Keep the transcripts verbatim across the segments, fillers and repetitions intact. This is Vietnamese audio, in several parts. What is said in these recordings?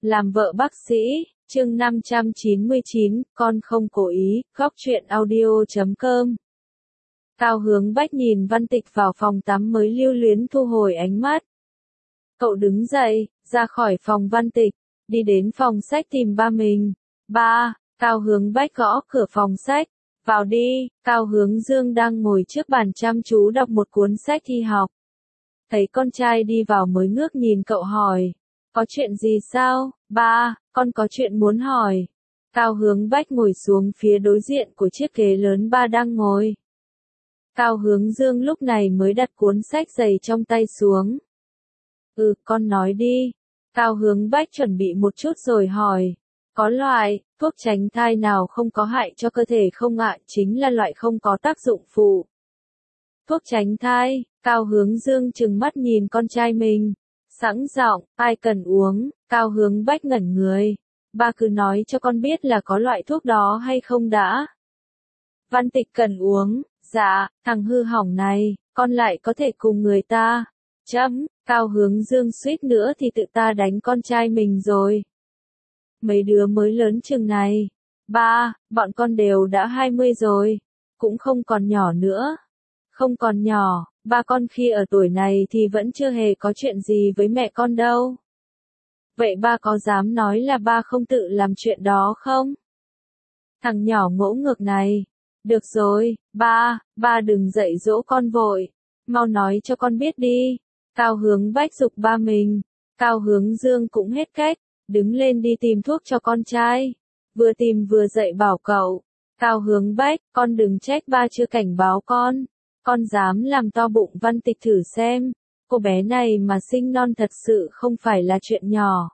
Làm vợ bác sĩ, chương năm trăm chín mươi chín, con không cố ý, góc truyện audio chấm com. Cao Hướng Bách nhìn Văn Tịch vào phòng tắm mới lưu luyến thu hồi ánh mắt. Cậu đứng dậy, ra khỏi phòng Văn Tịch, đi đến phòng sách tìm ba mình. Ba, Cao Hướng Bách gõ cửa phòng sách. Vào đi, Cao Hướng Dương đang ngồi trước bàn chăm chú đọc một cuốn sách thi học. Thấy con trai đi vào mới ngước nhìn cậu hỏi. Có chuyện gì sao, ba, con có chuyện muốn hỏi. Cao Hướng Bách ngồi xuống phía đối diện của chiếc ghế lớn ba đang ngồi. Cao Hướng Dương lúc này mới đặt cuốn sách dày trong tay xuống. Ừ, con nói đi. Cao Hướng Bách chuẩn bị một chút rồi hỏi. Có loại thuốc tránh thai nào không có hại cho cơ thể không ạ? Chính là loại không có tác dụng phụ. Thuốc tránh thai, Cao Hướng Dương trừng mắt nhìn con trai mình. Sẵn giọng, ai cần uống, Cao Hướng Bách ngẩn người. Ba cứ nói cho con biết là có loại thuốc đó hay không đã. Văn Tịch cần uống, dạ, thằng hư hỏng này, con lại có thể cùng người ta. Chấm, Cao Hướng Dương suýt nữa thì tự ta đánh con trai mình rồi. Mấy đứa mới lớn chừng này. Ba, bọn con đều đã hai mươi rồi, cũng không còn nhỏ nữa. Không còn nhỏ, ba con khi ở tuổi này thì vẫn chưa hề có chuyện gì với mẹ con đâu. Vậy ba có dám nói là ba không tự làm chuyện đó không? Thằng nhỏ ngỗ ngược này. Được rồi, ba, ba đừng dạy dỗ con vội. Mau nói cho con biết đi. Cao Hướng Bách giục ba mình. Cao Hướng Dương cũng hết cách, đứng lên đi tìm thuốc cho con trai. Vừa tìm vừa dạy bảo cậu. Cao Hướng Bách, con đừng trách ba chưa cảnh báo con. Con dám làm to bụng Văn Tịch thử xem. Cô bé này mà sinh non thật sự không phải là chuyện nhỏ.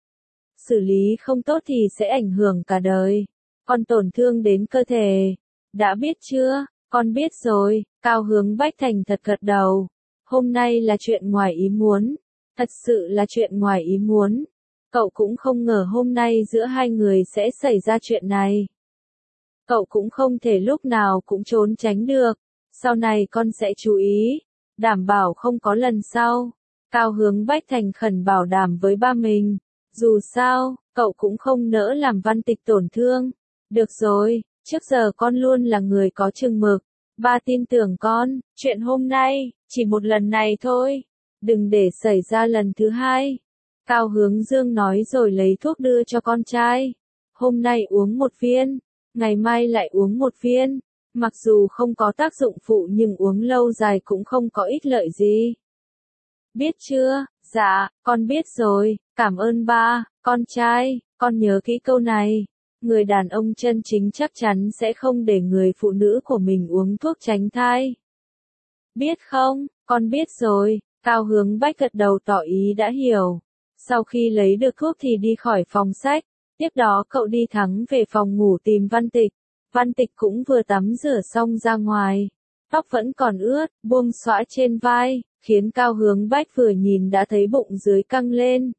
Xử lý không tốt thì sẽ ảnh hưởng cả đời. Con tổn thương đến cơ thể. Đã biết chưa? Con biết rồi. Cao Hướng Bách thành thật gật đầu. Hôm nay là chuyện ngoài ý muốn. Thật sự là chuyện ngoài ý muốn. Cậu cũng không ngờ hôm nay giữa hai người sẽ xảy ra chuyện này. Cậu cũng không thể lúc nào cũng trốn tránh được. Sau này con sẽ chú ý. Đảm bảo không có lần sau. Cao Hướng Bách thành khẩn bảo đảm với ba mình. Dù sao, cậu cũng không nỡ làm Văn Tịch tổn thương. Được rồi, trước giờ con luôn là người có chừng mực. Ba tin tưởng con, chuyện hôm nay, chỉ một lần này thôi. Đừng để xảy ra lần thứ hai. Cao Hướng Dương nói rồi lấy thuốc đưa cho con trai. Hôm nay uống một viên, ngày mai lại uống một viên. Mặc dù không có tác dụng phụ nhưng uống lâu dài cũng không có ích lợi gì. Biết chưa? Dạ, con biết rồi, cảm ơn ba, con trai, con nhớ kỹ câu này. Người đàn ông chân chính chắc chắn sẽ không để người phụ nữ của mình uống thuốc tránh thai. Biết không? Con biết rồi. Cao Hướng Bách gật đầu tỏ ý đã hiểu. Sau khi lấy được thuốc thì đi khỏi phòng sách. Tiếp đó cậu đi thẳng về phòng ngủ tìm Văn Tịch. Văn Tịch cũng vừa tắm rửa xong ra ngoài. Tóc vẫn còn ướt, buông xõa trên vai, khiến Cao Hướng Bách vừa nhìn đã thấy bụng dưới căng lên.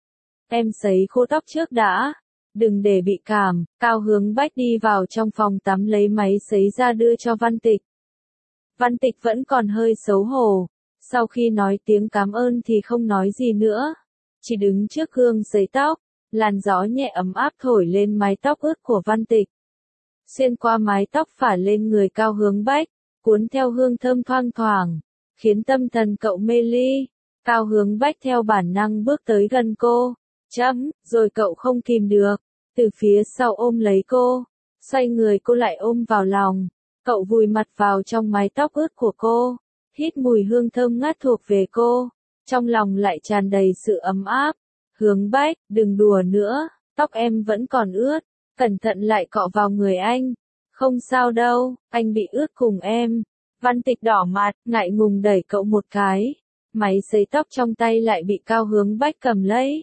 Em sấy khô tóc trước đã. Đừng để bị cảm. Cao Hướng Bách đi vào trong phòng tắm lấy máy sấy ra đưa cho Văn Tịch. Văn Tịch vẫn còn hơi xấu hổ. Sau khi nói tiếng cảm ơn thì không nói gì nữa. Chỉ đứng trước gương sấy tóc. Làn gió nhẹ ấm áp thổi lên mái tóc ướt của Văn Tịch. Xuyên qua mái tóc phả lên người Cao Hướng Bách, cuốn theo hương thơm thoang thoảng, khiến tâm thần cậu mê ly. Cao Hướng Bách theo bản năng bước tới gần cô. Chấm, rồi cậu không kìm được. Từ phía sau ôm lấy cô. Xoay người cô lại ôm vào lòng. Cậu vùi mặt vào trong mái tóc ướt của cô. Hít mùi hương thơm ngát thuộc về cô. Trong lòng lại tràn đầy sự ấm áp. Hướng Bách, đừng đùa nữa. Tóc em vẫn còn ướt. Cẩn thận lại cọ vào người anh. Không sao đâu, anh bị ướt cùng em. Văn Tịch đỏ mặt, ngại ngùng đẩy cậu một cái. Máy sấy tóc trong tay lại bị Cao Hướng Bách cầm lấy.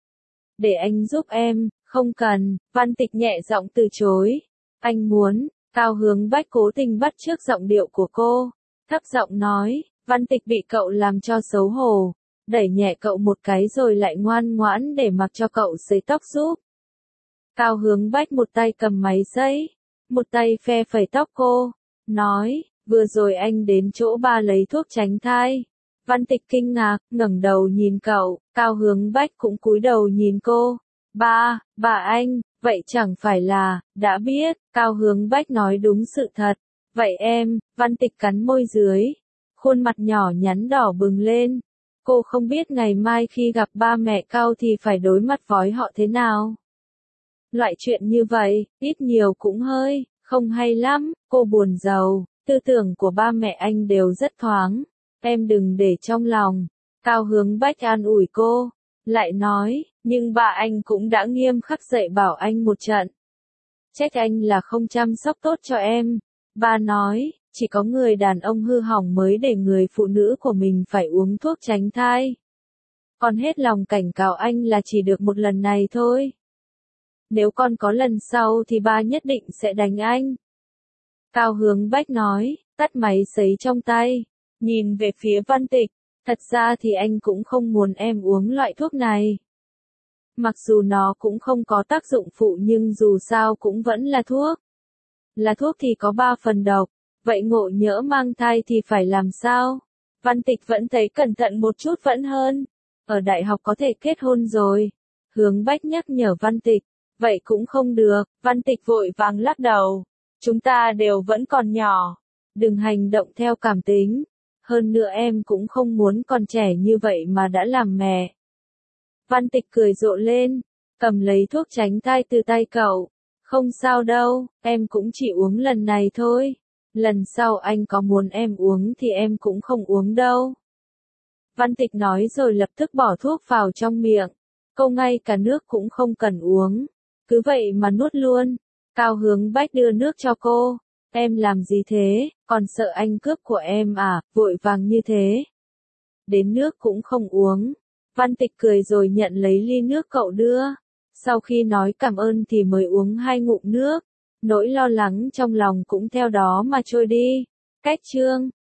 Để anh giúp em, không cần. Văn Tịch nhẹ giọng từ chối. Anh muốn. Cao Hướng Bách cố tình bắt chước giọng điệu của cô. Thấp giọng nói. Văn Tịch bị cậu làm cho xấu hổ. Đẩy nhẹ cậu một cái rồi lại ngoan ngoãn để mặc cho cậu sấy tóc giúp. Cao Hướng Bách một tay cầm máy sấy, một tay phe phẩy tóc cô, nói, vừa rồi anh đến chỗ ba lấy thuốc tránh thai. Văn Tịch kinh ngạc, ngẩng đầu nhìn cậu, Cao Hướng Bách cũng cúi đầu nhìn cô, Ba, bà anh, vậy chẳng phải là, đã biết, Cao Hướng Bách nói đúng sự thật. Vậy em, Văn Tịch cắn môi dưới, khuôn mặt nhỏ nhắn đỏ bừng lên. Cô không biết ngày mai khi gặp ba mẹ Cao thì phải đối mặt với họ thế nào. Loại chuyện như vậy, ít nhiều cũng hơi, không hay lắm, cô buồn rầu, tư tưởng của ba mẹ anh đều rất thoáng, em đừng để trong lòng. Cao Hướng Bách an ủi cô, lại nói, nhưng ba anh cũng đã nghiêm khắc dạy bảo anh một trận. Trách anh là không chăm sóc tốt cho em. Ba nói, chỉ có người đàn ông hư hỏng mới để người phụ nữ của mình phải uống thuốc tránh thai. Con hết lòng cảnh cáo anh là chỉ được một lần này thôi. Nếu con có lần sau thì ba nhất định sẽ đánh anh. Cao Hướng Bách nói, tắt máy sấy trong tay, nhìn về phía Văn Tịch, thật ra thì anh cũng không muốn em uống loại thuốc này. Mặc dù nó cũng không có tác dụng phụ nhưng dù sao cũng vẫn là thuốc. Là thuốc thì có ba phần độc, vậy ngộ nhỡ mang thai thì phải làm sao? Văn Tịch vẫn thấy cẩn thận một chút vẫn hơn. Ở đại học có thể kết hôn rồi. Hướng Bách nhắc nhở Văn Tịch, vậy cũng không được, Văn Tịch vội vàng lắc đầu. Chúng ta đều vẫn còn nhỏ. Đừng hành động theo cảm tính. Hơn nữa em cũng không muốn còn trẻ như vậy mà đã làm mẹ. Văn Tịch cười rộ lên, cầm lấy thuốc tránh thai từ tay cậu. Không sao đâu, em cũng chỉ uống lần này thôi. Lần sau anh có muốn em uống thì em cũng không uống đâu. Văn Tịch nói rồi lập tức bỏ thuốc vào trong miệng. Cô ngay cả nước cũng không cần uống. Cứ vậy mà nuốt luôn. Cao Hướng Bách đưa nước cho cô. Em làm gì thế, còn sợ anh cướp của em à, vội vàng như thế. Đến nước cũng không uống. Văn Tịch cười rồi nhận lấy ly nước cậu đưa. Sau khi nói cảm ơn thì mới uống hai ngụm nước. Nỗi lo lắng trong lòng cũng theo đó mà trôi đi. Cách chương